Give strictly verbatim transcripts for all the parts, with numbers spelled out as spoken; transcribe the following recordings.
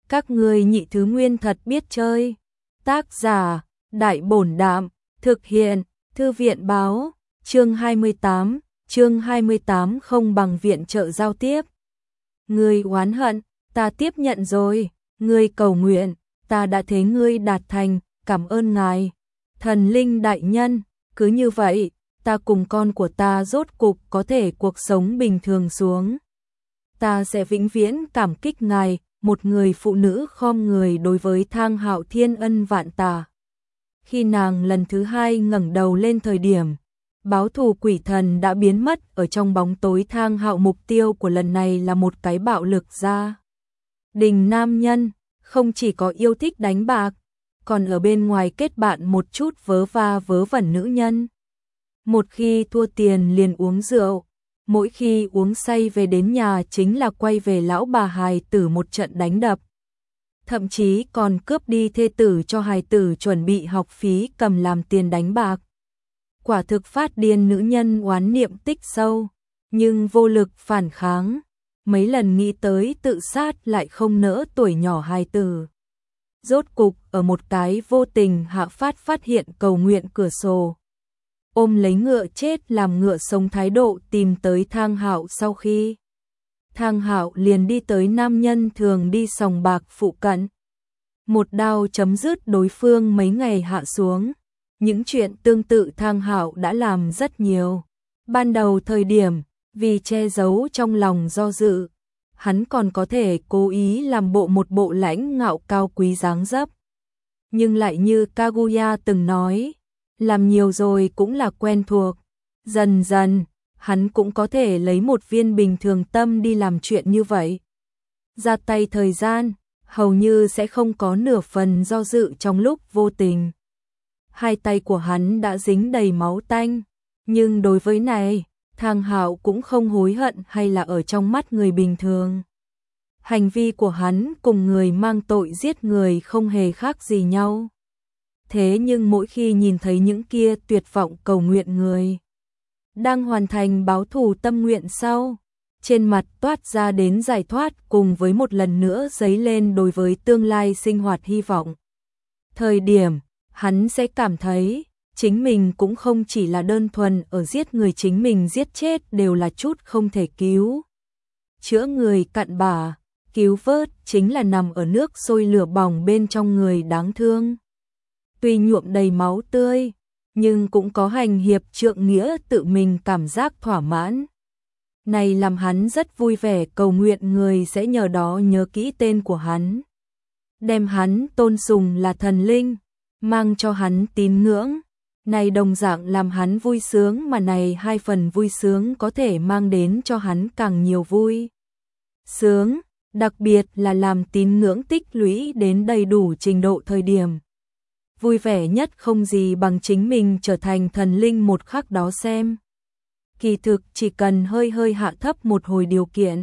Các ngươi nhị thứ nguyên thật biết chơi. Tác giả, Đại Bổn Đạm, thực hiện, Thư viện Báo, chương hai mươi tám, chương hai mươi tám không bằng viện trợ giao tiếp. Ngươi oán hận, ta tiếp nhận rồi, ngươi cầu nguyện, ta đã thế ngươi đạt thành, cảm ơn ngài. Thần linh đại nhân, cứ như vậy, ta cùng con của ta rốt cục có thể cuộc sống bình thường xuống. Ta sẽ vĩnh viễn cảm kích ngài, một người phụ nữ khom người đối với Thang Hạo thiên ân vạn tạ. Khi nàng lần thứ hai ngẩng đầu lên thời điểm, báo thù quỷ thần đã biến mất ở trong bóng tối. Thang Hạo mục tiêu của lần này là một cái bạo lực gia đình nam nhân, không chỉ có yêu thích đánh bạc, còn ở bên ngoài kết bạn một chút vớ va vớ vẩn nữ nhân. Một khi thua tiền liền uống rượu, mỗi khi uống say về đến nhà chính là quay về lão bà hài tử một trận đánh đập. Thậm chí còn cướp đi thê tử cho hài tử chuẩn bị học phí cầm làm tiền đánh bạc. Quả thực phát điên nữ nhân oán niệm tích sâu, nhưng vô lực phản kháng. Mấy lần nghĩ tới tự sát lại không nỡ tuổi nhỏ hài tử. Rốt cục ở một cái vô tình hạ phát phát hiện cầu nguyện cửa sổ. Ôm lấy ngựa chết làm ngựa sống thái độ tìm tới Thang Hạo. Sau khi Thang Hạo liền đi tới nam nhân thường đi sòng bạc phụ cận. Một đao chấm dứt đối phương mấy ngày hạ xuống. Những chuyện tương tự Thang Hạo đã làm rất nhiều. Ban đầu thời điểm, vì che giấu trong lòng do dự, hắn còn có thể cố ý làm bộ một bộ lãnh ngạo cao quý dáng dấp. Nhưng lại như Kaguya từng nói, làm nhiều rồi cũng là quen thuộc. Dần dần, hắn cũng có thể lấy một viên bình thường tâm đi làm chuyện như vậy. Ra tay thời gian, hầu như sẽ không có nửa phần do dự trong lúc vô tình. Hai tay của hắn đã dính đầy máu tanh, nhưng đối với này, Thang Hạo cũng không hối hận hay là ở trong mắt người bình thường. Hành vi của hắn cùng người mang tội giết người không hề khác gì nhau. Thế nhưng mỗi khi nhìn thấy những kia tuyệt vọng cầu nguyện người đang hoàn thành báo thù tâm nguyện sau, trên mặt toát ra đến giải thoát cùng với một lần nữa dấy lên đối với tương lai sinh hoạt hy vọng. Thời điểm, hắn sẽ cảm thấy chính mình cũng không chỉ là đơn thuần ở giết người, chính mình giết chết đều là chút không thể cứu chữa người cặn bã, cứu vớt chính là nằm ở nước sôi lửa bỏng bên trong người đáng thương. Tuy nhuộm đầy máu tươi, nhưng cũng có hành hiệp trượng nghĩa tự mình cảm giác thỏa mãn. Này làm hắn rất vui vẻ, cầu nguyện người sẽ nhờ đó nhớ kỹ tên của hắn. Đem hắn tôn sùng là thần linh, mang cho hắn tín ngưỡng. Này đồng dạng làm hắn vui sướng, mà này hai phần vui sướng có thể mang đến cho hắn càng nhiều vui sướng, đặc biệt là làm tín ngưỡng tích lũy đến đầy đủ trình độ thời điểm. Vui vẻ nhất không gì bằng chính mình trở thành thần linh một khắc đó xem. Kỳ thực chỉ cần hơi hơi hạ thấp một hồi điều kiện.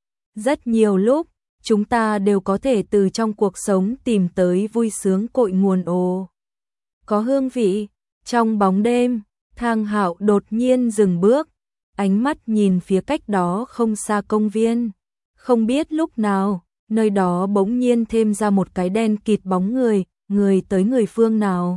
Rất nhiều lúc, chúng ta đều có thể từ trong cuộc sống tìm tới vui sướng cội nguồn. Ồ, có hương vị. Trong bóng đêm, Thang Hạo đột nhiên dừng bước, ánh mắt nhìn phía cách đó không xa công viên. Không biết lúc nào, nơi đó bỗng nhiên thêm ra một cái đen kịt bóng người, người tới người phương nào.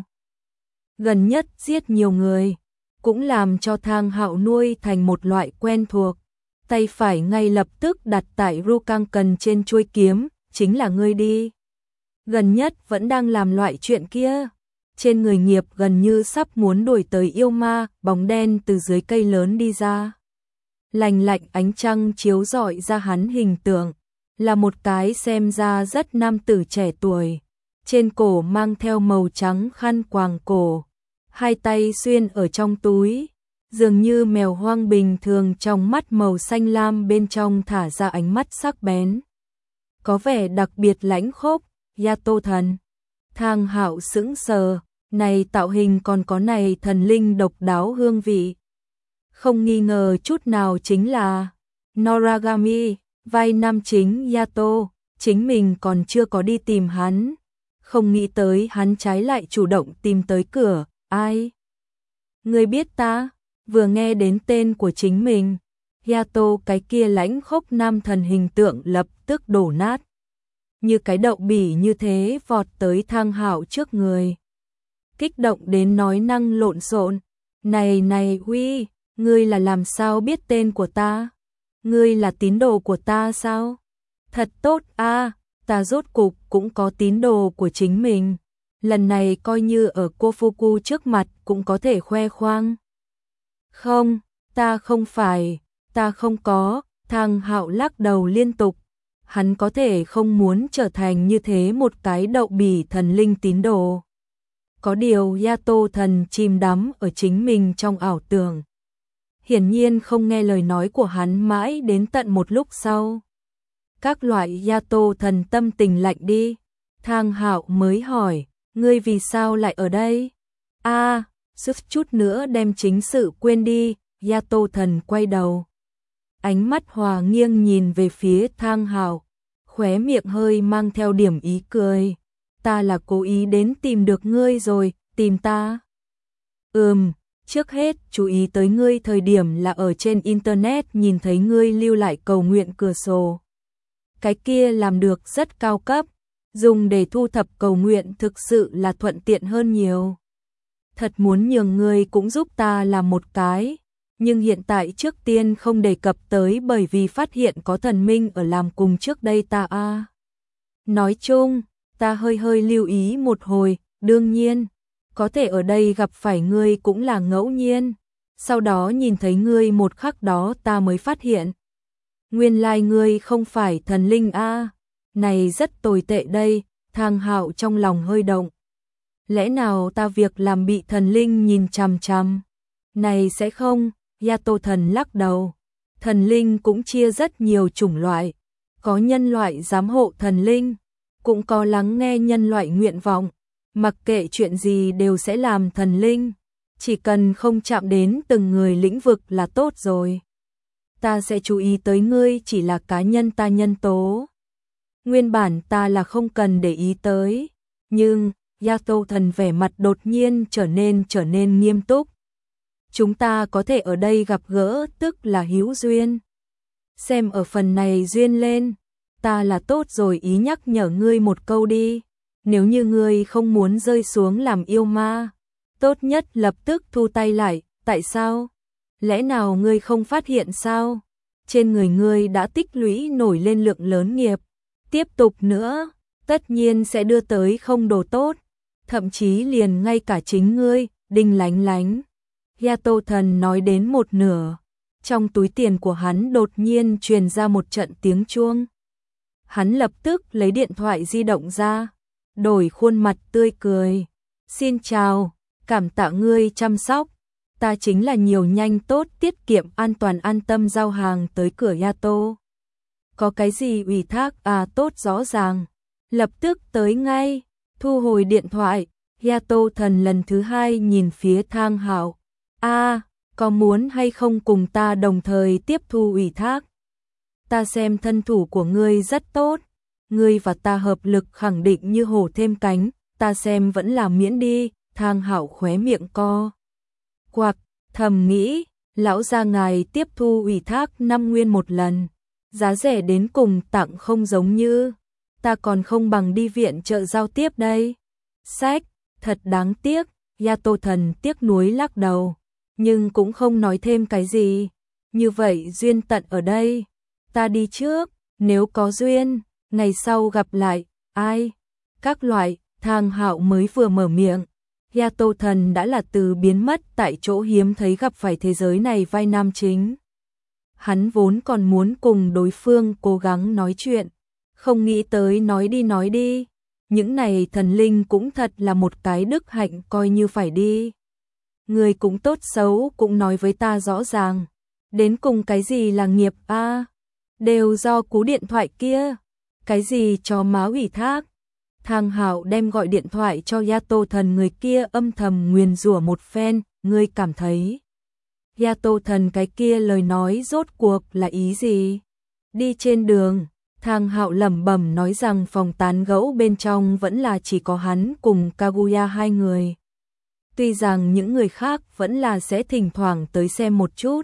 Gần nhất giết nhiều người, cũng làm cho Thang Hạo nuôi thành một loại quen thuộc. Tay phải ngay lập tức đặt tại Rukang cần trên chuôi kiếm, chính là ngươi đi. Gần nhất vẫn đang làm loại chuyện kia. Trên người nghiệp gần như sắp muốn đuổi tới yêu ma, bóng đen từ dưới cây lớn đi ra. Lành lạnh ánh trăng chiếu rọi ra hắn hình tượng, là một cái xem ra rất nam tử trẻ tuổi. Trên cổ mang theo màu trắng khăn quàng cổ, hai tay xuyên ở trong túi, dường như mèo hoang bình thường, trong mắt màu xanh lam bên trong thả ra ánh mắt sắc bén. Có vẻ đặc biệt lãnh khốc, Yato thần. Thang Hạo sững sờ, này tạo hình còn có này thần linh độc đáo hương vị. Không nghi ngờ chút nào chính là Noragami, vai nam chính Yato, chính mình còn chưa có đi tìm hắn. Không nghĩ tới hắn trái lại chủ động tìm tới cửa, ai? Người biết ta? Vừa nghe đến tên của chính mình, Yato cái kia lãnh khốc nam thần hình tượng lập tức đổ nát. như cái đậu bỉ như thế vọt tới Thang Hạo trước người. Kích động đến nói năng lộn xộn, "Này này Huy, ngươi là làm sao biết tên của ta? Ngươi là tín đồ của ta sao? Thật tốt a, ta rốt cục cũng có tín đồ của chính mình. Lần này coi như ở cô Fuku trước mặt cũng có thể khoe khoang." "Không, ta không phải, ta không có." Thang Hạo lắc đầu liên tục. Hắn có thể không muốn trở thành như thế một cái đậu bỉ thần linh tín đồ. Có điều Yato thần chìm đắm ở chính mình trong ảo tưởng. Hiển nhiên không nghe lời nói của hắn mãi đến tận một lúc sau. Các loại Yato thần tâm tình lạnh đi. Thang Hạo mới hỏi, "Ngươi vì sao lại ở đây?" "A, à, sức chút nữa đem chính sự quên đi." Yato thần quay đầu. Ánh mắt hòa nghiêng nhìn về phía Thang Hạo, khóe miệng hơi mang theo điểm ý cười. "Ta là cố ý đến tìm được ngươi rồi." "Tìm ta?" "Ừm, trước hết chú ý tới ngươi thời điểm là ở trên internet nhìn thấy ngươi lưu lại cầu nguyện cửa sổ. Cái kia làm được rất cao cấp, dùng để thu thập cầu nguyện thực sự là thuận tiện hơn nhiều. Thật muốn nhường ngươi cũng giúp ta làm một cái, nhưng hiện tại trước tiên không đề cập tới bởi vì phát hiện có thần minh ở làm cùng trước đây ta a. À. Nói chung, ta hơi hơi lưu ý một hồi, đương nhiên, có thể ở đây gặp phải ngươi cũng là ngẫu nhiên. Sau đó nhìn thấy ngươi một khắc đó ta mới phát hiện. Nguyên lai ngươi không phải thần linh a, à. Này rất tồi tệ đây." Thang Hạo trong lòng hơi động. Lẽ nào ta việc làm bị thần linh nhìn chằm chằm? Này sẽ không. Yato thần lắc đầu. Thần linh cũng chia rất nhiều chủng loại. Có nhân loại giám hộ thần linh, cũng có lắng nghe nhân loại nguyện vọng. Mặc kệ chuyện gì đều sẽ làm thần linh. Chỉ cần không chạm đến từng người lĩnh vực là tốt rồi. Ta sẽ chú ý tới ngươi chỉ là cá nhân ta nhân tố. Nguyên bản ta là không cần để ý tới. Nhưng, Yato thần vẻ mặt đột nhiên trở nên trở nên nghiêm túc. Chúng ta có thể ở đây gặp gỡ tức là hữu duyên. Xem ở phần này duyên lên, ta là tốt rồi ý nhắc nhở ngươi một câu đi. Nếu như ngươi không muốn rơi xuống làm yêu ma, tốt nhất lập tức thu tay lại. Tại sao? Lẽ nào ngươi không phát hiện sao? Trên người ngươi đã tích lũy nổi lên lượng lớn nghiệp. Tiếp tục nữa, tất nhiên sẽ đưa tới không đồ tốt. Thậm chí liền ngay cả chính ngươi, Đinh Lánh Lánh. Yato thần nói đến một nửa, trong túi tiền của hắn đột nhiên truyền ra một trận tiếng chuông. Hắn lập tức lấy điện thoại di động ra, đổi khuôn mặt tươi cười. "Xin chào, cảm tạ ngươi chăm sóc. Ta chính là nhiều nhanh tốt tiết kiệm an toàn an tâm giao hàng tới cửa Yato. Có cái gì ủy thác à?" "Tốt rõ ràng, lập tức tới ngay." Thu hồi điện thoại, Yato thần lần thứ hai nhìn phía Thang Hạo. "A, à, có muốn hay không cùng ta đồng thời tiếp thu ủy thác? Ta xem thân thủ của ngươi rất tốt, ngươi và ta hợp lực khẳng định như hổ thêm cánh, ta xem vẫn là miễn đi." Thang Hạo khóe miệng co quặc, thầm nghĩ, lão gia ngài tiếp thu ủy thác năm nguyên một lần, giá rẻ đến cùng tặng không giống như, ta còn không bằng đi viện trợ giao tiếp đây. Sách, thật đáng tiếc. Yato thần tiếc nuối lắc đầu, nhưng cũng không nói thêm cái gì. Như vậy duyên tận ở đây, ta đi trước, nếu có duyên, ngày sau gặp lại. Ai? Các loại. Thang Hạo mới vừa mở miệng, Yato thần đã là từ biến mất tại chỗ hiếm thấy gặp phải thế giới này vai nam chính. Hắn vốn còn muốn cùng đối phương cố gắng nói chuyện, không nghĩ tới nói đi nói đi. Những này thần linh cũng thật là một cái đức hạnh coi như phải đi. Người cũng tốt xấu cũng nói với ta rõ ràng. Đến cùng cái gì là nghiệp a? À, đều do cú điện thoại kia. Cái gì cho má ủy thác? Thang Hạo đem gọi điện thoại cho Yato thần người kia âm thầm nguyền rủa một phen. Ngươi cảm thấy Yato thần cái kia lời nói rốt cuộc là ý gì? Đi trên đường, Thang Hạo lẩm bẩm nói rằng phòng tán gẫu bên trong vẫn là chỉ có hắn cùng Kaguya hai người. Tuy rằng những người khác vẫn là sẽ thỉnh thoảng tới xem một chút,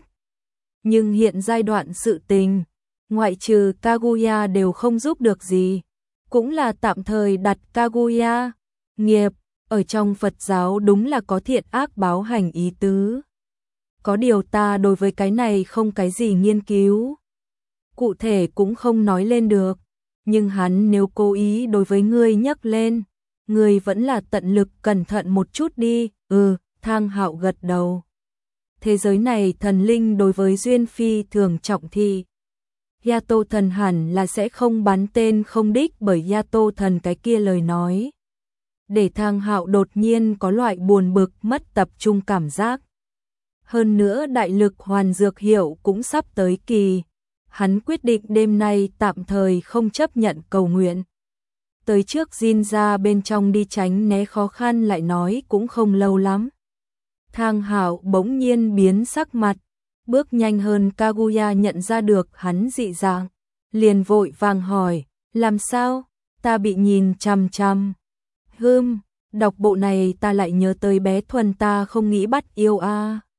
nhưng hiện giai đoạn sự tình, ngoại trừ Kaguya đều không giúp được gì. cũng là tạm thời đặt Kaguya. Nghiệp, ở trong Phật giáo đúng là có thiện ác báo hành ý tứ. Có điều ta đối với cái này không cái gì nghiên cứu. Cụ thể cũng không nói lên được. Nhưng hắn nếu cố ý đối với ngươi nhắc lên, ngươi vẫn là tận lực cẩn thận một chút đi. Ừ, Thang Hạo gật đầu. Thế giới này thần linh đối với Duyên Phi thường trọng thị. Yato thần hẳn là sẽ không bắn tên không đích bởi Yato thần cái kia lời nói. Để Thang Hạo đột nhiên có loại buồn bực mất tập trung cảm giác. Hơn nữa đại lực hoàn dược hiệu cũng sắp tới kỳ. Hắn quyết định đêm nay tạm thời không chấp nhận cầu nguyện. Tới trước Jin ra bên trong đi tránh né khó khăn lại nói cũng không lâu lắm. Thang Hạo bỗng nhiên biến sắc mặt, bước nhanh hơn Kaguya nhận ra được hắn dị dạng, liền vội vàng hỏi, làm sao, ta bị nhìn chằm chằm. Hừm, đọc bộ này ta lại nhớ tới bé Thuần ta không nghĩ bắt yêu a. À.